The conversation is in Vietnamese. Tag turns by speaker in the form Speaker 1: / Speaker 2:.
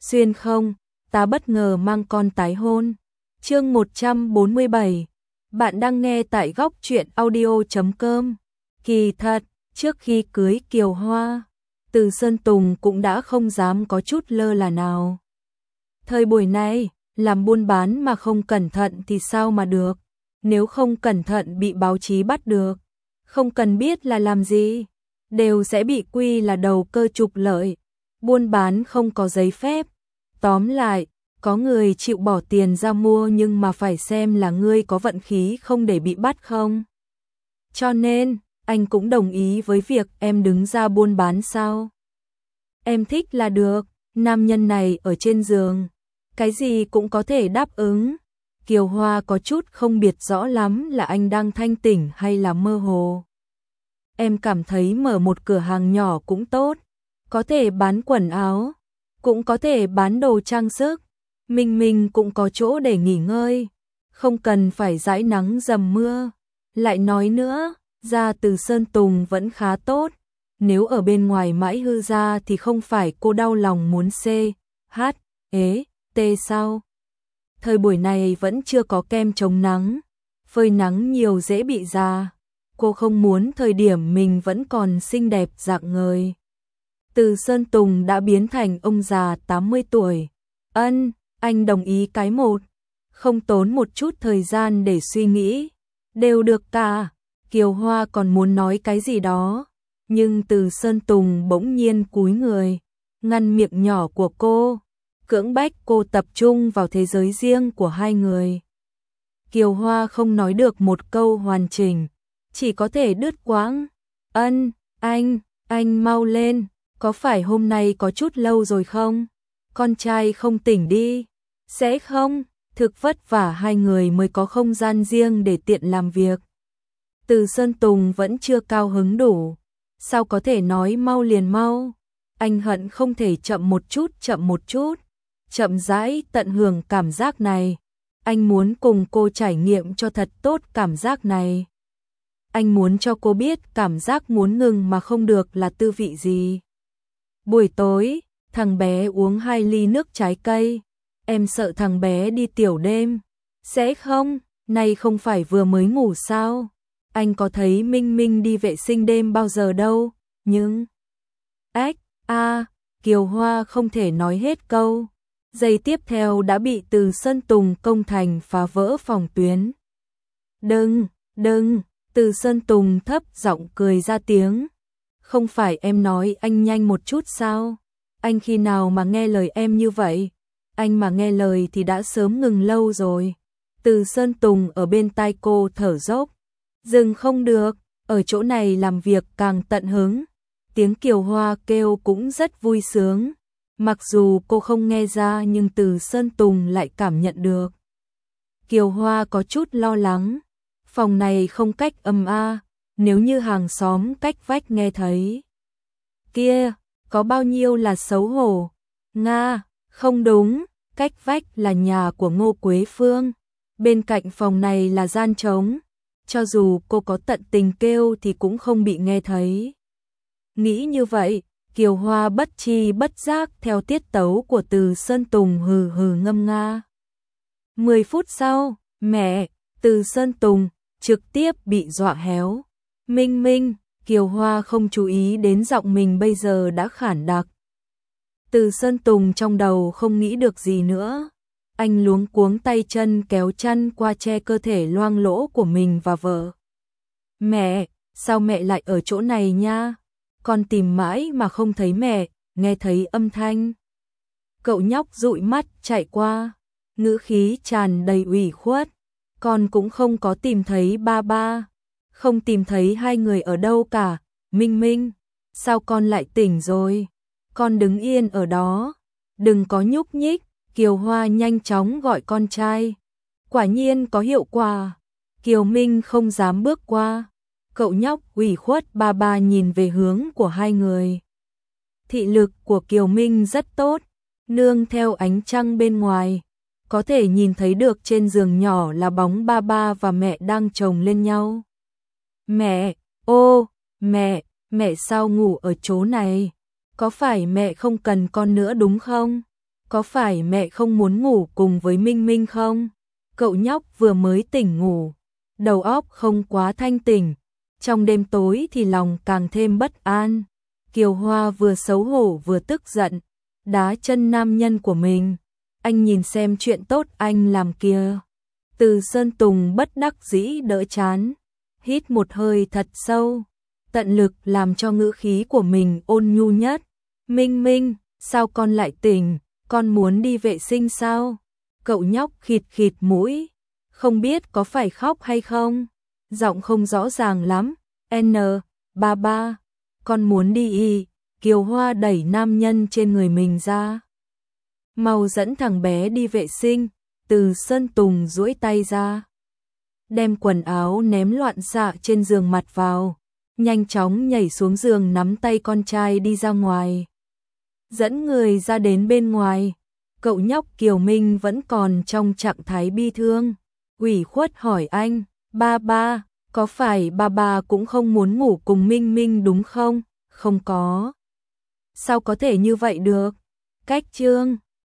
Speaker 1: xuyên không, ta bất ngờ mang con tái hôn. Chương 147. Bạn đang nghe tại góc truyện audio.com. Kỳ thật, trước khi cưới Kiều Hoa, Từ Sơn Tùng cũng đã không dám có chút lơ là nào. Thời buổi này, làm buôn bán mà không cẩn thận thì sao mà được, nếu không cẩn thận bị báo chí bắt được, không cần biết là làm gì, đều sẽ bị quy là đầu cơ trục lợi, buôn bán không có giấy phép. Tóm lại, có người chịu bỏ tiền ra mua nhưng mà phải xem là ngươi có vận khí không để bị bắt không. Cho nên, anh cũng đồng ý với việc em đứng ra buôn bán sao. Em thích là được, nam nhân này ở trên giường, cái gì cũng có thể đáp ứng. Kiều Hoa có chút không biết rõ lắm là anh đang thanh tỉnh hay là mơ hồ. Em cảm thấy mở một cửa hàng nhỏ cũng tốt, có thể bán quần áo, cũng có thể bán đồ trang sức, mình cũng có chỗ để nghỉ ngơi, không cần phải dãi nắng dầm mưa. Lại nói nữa, da Từ Sơn Tùng vẫn khá tốt, nếu ở bên ngoài mãi hư ra thì không phải cô đau lòng muốn CHT sao? Thời buổi này vẫn chưa có kem chống nắng, phơi nắng nhiều dễ bị già. Cô không muốn thời điểm mình vẫn còn xinh đẹp rạng ngời. Từ Sơn Tùng đã biến thành ông già 80 tuổi. Anh đồng ý cái một, không tốn một chút thời gian để suy nghĩ. Đều được cả. Kiều Hoa còn muốn nói cái gì đó, nhưng Từ Sơn Tùng bỗng nhiên cúi người, ngăn miệng nhỏ của cô, cưỡng bách cô tập trung vào thế giới riêng của hai người. Kiều Hoa không nói được một câu hoàn chỉnh, chỉ có thể đứt quãng. Anh mau lên, có phải hôm nay có chút lâu rồi không? Con trai không tỉnh đi. Sẽ không, thực vất vả hai người mới có không gian riêng để tiện làm việc. Từ Sơn Tùng vẫn chưa cao hứng đủ, sao có thể nói mau liền mau. Anh hận không thể chậm một chút, chậm rãi tận hưởng cảm giác này. Anh muốn cùng cô trải nghiệm cho thật tốt cảm giác này. Anh muốn cho cô biết cảm giác muốn ngừng mà không được là tư vị gì. Buổi tối, thằng bé uống 2 ly nước trái cây. Em sợ thằng bé đi tiểu đêm. Sẽ không, nay không phải vừa mới ngủ sao? Anh có thấy Minh đi vệ sinh đêm bao giờ đâu, nhưng... Kiều Hoa không thể nói hết câu. Giây tiếp theo đã bị Từ Sơn Tùng công thành phá vỡ phòng tuyến. Đừng, Từ Sơn Tùng thấp giọng cười ra tiếng. Không phải em nói anh nhanh một chút sao? Anh khi nào mà nghe lời em như vậy? Anh mà nghe lời thì đã sớm ngừng lâu rồi. Từ Sơn Tùng ở bên tai cô thở dốc. Dừng không được, ở chỗ này làm việc càng tận hứng. Tiếng Kiều Hoa kêu cũng rất vui sướng. Mặc dù cô không nghe ra nhưng Từ Sơn Tùng lại cảm nhận được. Kiều Hoa có chút lo lắng. Phòng này không cách âm nếu như hàng xóm cách vách nghe thấy. Kia, có bao nhiêu là xấu hổ. Không đúng, cách vách là nhà của Ngô Quế Phương. Bên cạnh phòng này là gian trống. Cho dù cô có tận tình kêu thì cũng không bị nghe thấy. Nghĩ như vậy, Kiều Hoa bất tri bất giác theo tiết tấu của Từ Sơn Tùng hừ hừ ngâm nga. 10 phút sau, mẹ, Từ Sơn Tùng trực tiếp bị dọa héo. Minh, Kiều Hoa không chú ý đến giọng mình bây giờ đã khản đặc. Từ Sơn Tùng trong đầu không nghĩ được gì nữa. Anh luống cuống tay chân kéo chăn qua che cơ thể loang lỗ của mình và vợ. Mẹ, sao mẹ lại ở chỗ này nha? Con tìm mãi mà không thấy mẹ, nghe thấy âm thanh. Cậu nhóc dụi mắt chạy qua, ngữ khí tràn đầy ủy khuất. Con cũng không có tìm thấy ba, không tìm thấy hai người ở đâu cả. Minh, sao con lại tỉnh rồi? Con đứng yên ở đó, đừng có nhúc nhích. Kiều Hoa nhanh chóng gọi con trai. Quả nhiên có hiệu quả. Kiều Minh không dám bước qua. Cậu nhóc ủy khuất ba nhìn về hướng của hai người. Thị lực của Kiều Minh rất tốt, nương theo ánh trăng bên ngoài, có thể nhìn thấy được trên giường nhỏ là bóng ba và mẹ đang chồng lên nhau. Mẹ, mẹ sao ngủ ở chỗ này? Có phải mẹ không cần con nữa đúng không? có phải mẹ không muốn ngủ cùng với Minh Minh không? Cậu nhóc vừa mới tỉnh ngủ, đầu óc không quá thanh tỉnh, trong đêm tối thì lòng càng thêm bất an. Kiều Hoa vừa xấu hổ vừa tức giận, đá chân nam nhân của mình. Anh nhìn xem chuyện tốt anh làm kia. Từ Sơn Tùng bất đắc dĩ đỡ chán, hít một hơi thật sâu, tận lực làm cho ngữ khí của mình ôn nhu nhất. Minh Minh, sao con lại tỉnh, con muốn đi vệ sinh sao? Cậu nhóc khịt khịt mũi, không biết có phải khóc hay không, giọng không rõ ràng lắm. Ba, con muốn đi y. Kiều Hoa đẩy nam nhân trên người mình ra. Mau dẫn thằng bé đi vệ sinh. Từ Sơn Tùng duỗi tay ra, đem quần áo ném loạn xạ trên giường mặt vào, nhanh chóng nhảy xuống giường nắm tay con trai đi ra ngoài. Dẫn người ra đến bên ngoài, cậu nhóc Kiều Minh vẫn còn trong trạng thái bi thương, ủy khuất hỏi anh, ba, có phải ba cũng không muốn ngủ cùng Minh Minh đúng không? Không có. Sao có thể như vậy được? Cách chương